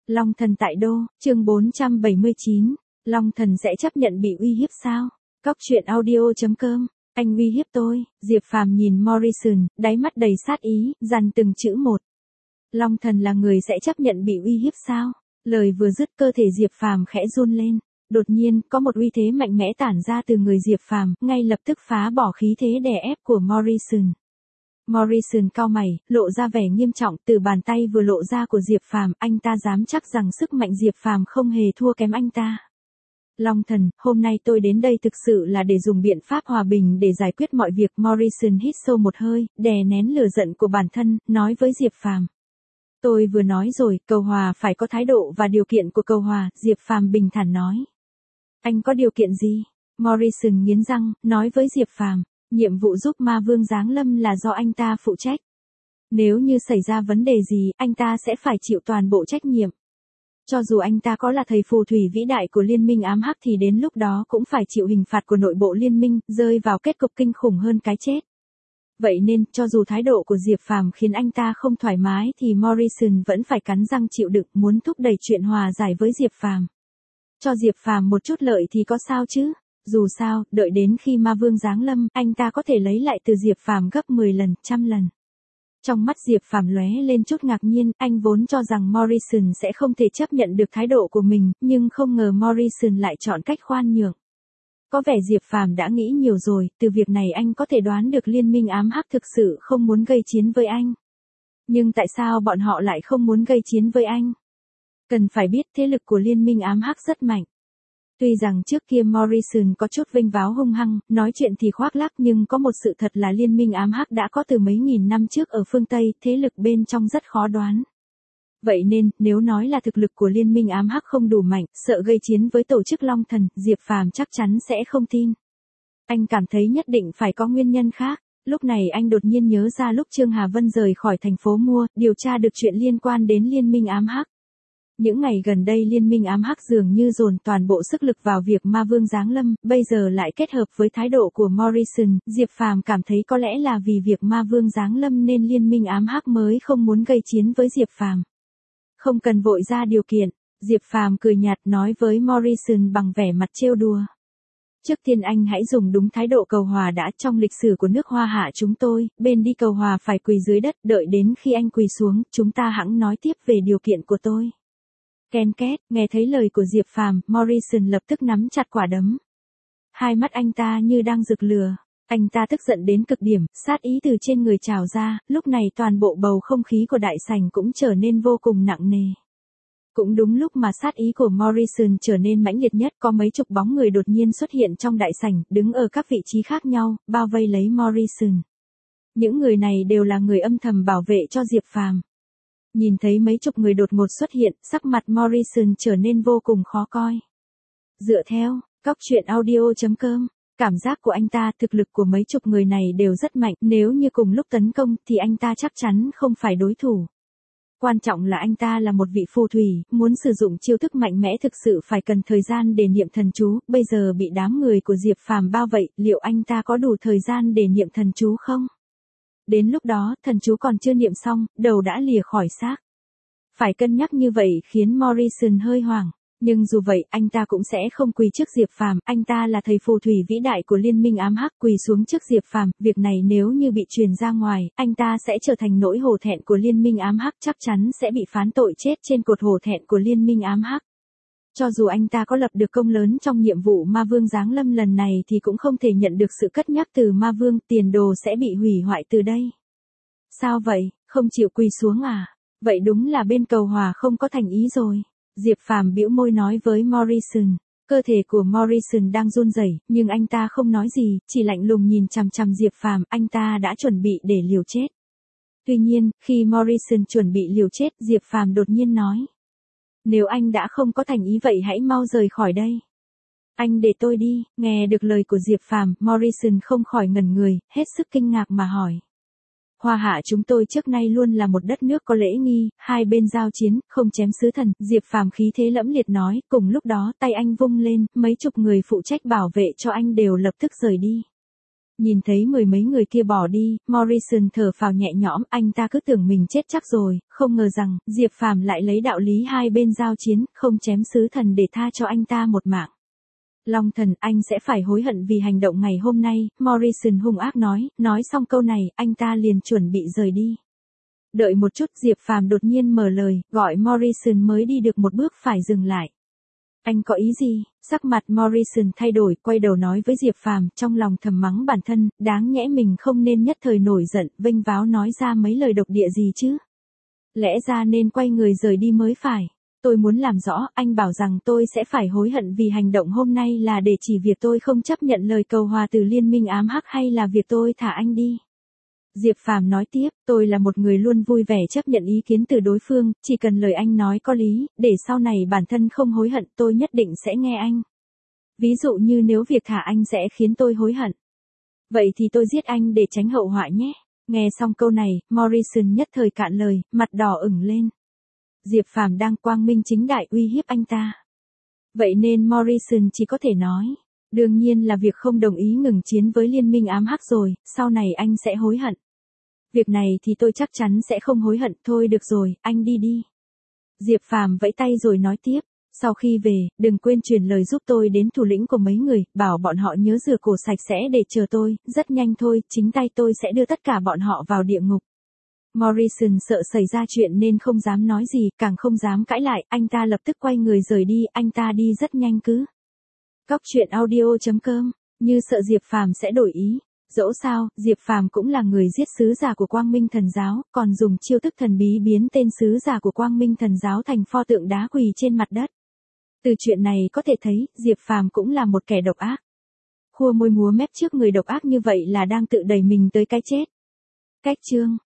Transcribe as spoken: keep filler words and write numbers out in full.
Long Thần tại đô, chương bốn trăm bảy mươi chín. Long Thần sẽ chấp nhận bị uy hiếp sao? Cóc truyện audio chấm com. Anh uy hiếp tôi. Diệp Phàm nhìn Morrison, đáy mắt đầy sát ý, dằn từng chữ một. Long Thần là người sẽ chấp nhận bị uy hiếp sao? Lời vừa dứt, cơ thể Diệp Phàm khẽ run lên. Đột nhiên, có một uy thế mạnh mẽ tản ra từ người Diệp Phàm, ngay lập tức phá bỏ khí thế đè ép của Morrison. Morrison cau mày, lộ ra vẻ nghiêm trọng, từ bàn tay vừa lộ ra của Diệp Phàm, anh ta dám chắc rằng sức mạnh Diệp Phàm không hề thua kém anh ta. Long Thần, hôm nay tôi đến đây thực sự là để dùng biện pháp hòa bình để giải quyết mọi việc. Morrison hít sâu một hơi, đè nén lửa giận của bản thân, nói với Diệp Phàm. Tôi vừa nói rồi, cầu hòa phải có thái độ và điều kiện của cầu hòa, Diệp Phàm bình thản nói. Anh có điều kiện gì? Morrison nghiến răng, nói với Diệp Phàm. Nhiệm vụ giúp ma vương giáng lâm là do anh ta phụ trách. Nếu như xảy ra vấn đề gì, anh ta sẽ phải chịu toàn bộ trách nhiệm. Cho dù anh ta có là thầy phù thủy vĩ đại của liên minh ám hắc thì đến lúc đó cũng phải chịu hình phạt của nội bộ liên minh, rơi vào kết cục kinh khủng hơn cái chết. Vậy nên, cho dù thái độ của Diệp Phàm khiến anh ta không thoải mái thì Morrison vẫn phải cắn răng chịu đựng, muốn thúc đẩy chuyện hòa giải với Diệp Phàm. Cho Diệp Phàm một chút lợi thì có sao chứ? Dù sao, đợi đến khi ma vương giáng lâm, anh ta có thể lấy lại từ Diệp Phàm gấp mười lần, trăm lần. Trong mắt Diệp Phàm lóe lên chút ngạc nhiên, anh vốn cho rằng Morrison sẽ không thể chấp nhận được thái độ của mình, nhưng không ngờ Morrison lại chọn cách khoan nhượng. Có vẻ Diệp Phàm đã nghĩ nhiều rồi, từ việc này anh có thể đoán được liên minh ám hắc thực sự không muốn gây chiến với anh. Nhưng tại sao bọn họ lại không muốn gây chiến với anh? Cần phải biết thế lực của liên minh ám hắc rất mạnh. Tuy rằng trước kia Morrison có chút vênh váo hung hăng, nói chuyện thì khoác lác, nhưng có một sự thật là liên minh ám hắc đã có từ mấy nghìn năm trước ở phương Tây, thế lực bên trong rất khó đoán. Vậy nên, nếu nói là thực lực của liên minh ám hắc không đủ mạnh, sợ gây chiến với tổ chức Long Thần, Diệp Phàm chắc chắn sẽ không tin. Anh cảm thấy nhất định phải có nguyên nhân khác. Lúc này anh đột nhiên nhớ ra lúc Trương Hà Vân rời khỏi thành phố Mua, điều tra được chuyện liên quan đến liên minh ám hắc. Những ngày gần đây liên minh ám hắc dường như dồn toàn bộ sức lực vào việc ma vương giáng lâm, bây giờ lại kết hợp với thái độ của Morrison, Diệp Phàm cảm thấy có lẽ là vì việc ma vương giáng lâm nên liên minh ám hắc mới không muốn gây chiến với Diệp Phàm. Không cần vội ra điều kiện, Diệp Phàm cười nhạt nói với Morrison bằng vẻ mặt trêu đùa. Trước tiên anh hãy dùng đúng thái độ cầu hòa đã. Trong lịch sử của nước Hoa Hạ chúng tôi, bên đi cầu hòa phải quỳ dưới đất, đợi đến khi anh quỳ xuống, chúng ta hẵng nói tiếp về điều kiện của tôi. Ken két, nghe thấy lời của Diệp Phàm, Morrison lập tức nắm chặt quả đấm. Hai mắt anh ta như đang rực lửa, anh ta tức giận đến cực điểm, sát ý từ trên người trào ra, lúc này toàn bộ bầu không khí của đại sảnh cũng trở nên vô cùng nặng nề. Cũng đúng lúc mà sát ý của Morrison trở nên mãnh liệt nhất, có mấy chục bóng người đột nhiên xuất hiện trong đại sảnh, đứng ở các vị trí khác nhau, bao vây lấy Morrison. Những người này đều là người âm thầm bảo vệ cho Diệp Phàm. Nhìn thấy mấy chục người đột ngột xuất hiện, sắc mặt Morrison trở nên vô cùng khó coi. Dựa theo, cóc truyện audio chấm com, cảm giác của anh ta, thực lực của mấy chục người này đều rất mạnh, nếu như cùng lúc tấn công thì anh ta chắc chắn không phải đối thủ. Quan trọng là anh ta là một vị phù thủy, muốn sử dụng chiêu thức mạnh mẽ thực sự phải cần thời gian để niệm thần chú, bây giờ bị đám người của Diệp Phàm bao vậy, liệu anh ta có đủ thời gian để niệm thần chú không? Đến lúc đó, thần chú còn chưa niệm xong, đầu đã lìa khỏi xác. Phải cân nhắc như vậy khiến Morrison hơi hoảng. Nhưng dù vậy, anh ta cũng sẽ không quỳ trước Diệp Phàm, anh ta là thầy phù thủy vĩ đại của liên minh ám hắc, quỳ xuống trước Diệp Phàm, việc này nếu như bị truyền ra ngoài, anh ta sẽ trở thành nỗi hổ thẹn của liên minh ám hắc, chắc chắn sẽ bị phán tội chết trên cột hổ thẹn của liên minh ám hắc. Cho dù anh ta có lập được công lớn trong nhiệm vụ ma vương giáng lâm lần này thì cũng không thể nhận được sự cất nhắc từ ma vương, tiền đồ sẽ bị hủy hoại từ đây. Sao vậy, không chịu quỳ xuống à? Vậy đúng là bên cầu hòa không có thành ý rồi. Diệp Phàm bĩu môi nói với Morrison. Cơ thể của Morrison đang run rẩy, nhưng anh ta không nói gì, chỉ lạnh lùng nhìn chằm chằm Diệp Phàm, anh ta đã chuẩn bị để liều chết. Tuy nhiên, khi Morrison chuẩn bị liều chết, Diệp Phàm đột nhiên nói. Nếu anh đã không có thành ý vậy hãy mau rời khỏi đây. Anh để tôi đi. Nghe được lời của Diệp Phàm, Morrison không khỏi ngẩn người, hết sức kinh ngạc mà hỏi. Hoa Hạ chúng tôi trước nay luôn là một đất nước có lễ nghi, hai bên giao chiến, không chém sứ thần, Diệp Phàm khí thế lẫm liệt nói, cùng lúc đó tay anh vung lên, mấy chục người phụ trách bảo vệ cho anh đều lập tức rời đi. Nhìn thấy mười mấy người kia bỏ đi, Morrison thở phào nhẹ nhõm, anh ta cứ tưởng mình chết chắc rồi, không ngờ rằng, Diệp Phàm lại lấy đạo lý hai bên giao chiến, không chém sứ thần để tha cho anh ta một mạng. Long thần, anh sẽ phải hối hận vì hành động ngày hôm nay, Morrison hung ác nói, nói xong câu này, anh ta liền chuẩn bị rời đi. Đợi một chút, Diệp Phàm đột nhiên mở lời, gọi Morrison mới đi được một bước phải dừng lại. Anh có ý gì? Sắc mặt Morrison thay đổi, quay đầu nói với Diệp Phàm, trong lòng thầm mắng bản thân, đáng nhẽ mình không nên nhất thời nổi giận, vênh váo nói ra mấy lời độc địa gì chứ. Lẽ ra nên quay người rời đi mới phải. Tôi muốn làm rõ, anh bảo rằng tôi sẽ phải hối hận vì hành động hôm nay là để chỉ việc tôi không chấp nhận lời cầu hòa từ liên minh ám hắc hay là việc tôi thả anh đi. Diệp Phàm nói tiếp, tôi là một người luôn vui vẻ chấp nhận ý kiến từ đối phương, chỉ cần lời anh nói có lý, để sau này bản thân không hối hận tôi nhất định sẽ nghe anh. Ví dụ như nếu việc thả anh sẽ khiến tôi hối hận. Vậy thì tôi giết anh để tránh hậu họa nhé. Nghe xong câu này, Morrison nhất thời cạn lời, mặt đỏ ửng lên. Diệp Phàm đang quang minh chính đại uy hiếp anh ta. Vậy nên Morrison chỉ có thể nói. Đương nhiên là việc không đồng ý ngừng chiến với liên minh ám hắc rồi, sau này anh sẽ hối hận. Việc này thì tôi chắc chắn sẽ không hối hận, thôi được rồi, anh đi đi. Diệp Phàm vẫy tay rồi nói tiếp, sau khi về, đừng quên truyền lời giúp tôi đến thủ lĩnh của mấy người, bảo bọn họ nhớ rửa cổ sạch sẽ để chờ tôi, rất nhanh thôi, chính tay tôi sẽ đưa tất cả bọn họ vào địa ngục. Morrison sợ xảy ra chuyện nên không dám nói gì, càng không dám cãi lại, anh ta lập tức quay người rời đi, anh ta đi rất nhanh cứ. Cóc truyện audio chấm com, như sợ Diệp Phàm sẽ đổi ý. Dẫu sao, Diệp Phàm cũng là người giết sứ giả của Quang Minh Thần Giáo, còn dùng chiêu thức thần bí biến tên sứ giả của Quang Minh Thần Giáo thành pho tượng đá quỳ trên mặt đất. Từ chuyện này có thể thấy, Diệp Phàm cũng là một kẻ độc ác. Khua môi múa mép trước người độc ác như vậy là đang tự đẩy mình tới cái chết. Cách chương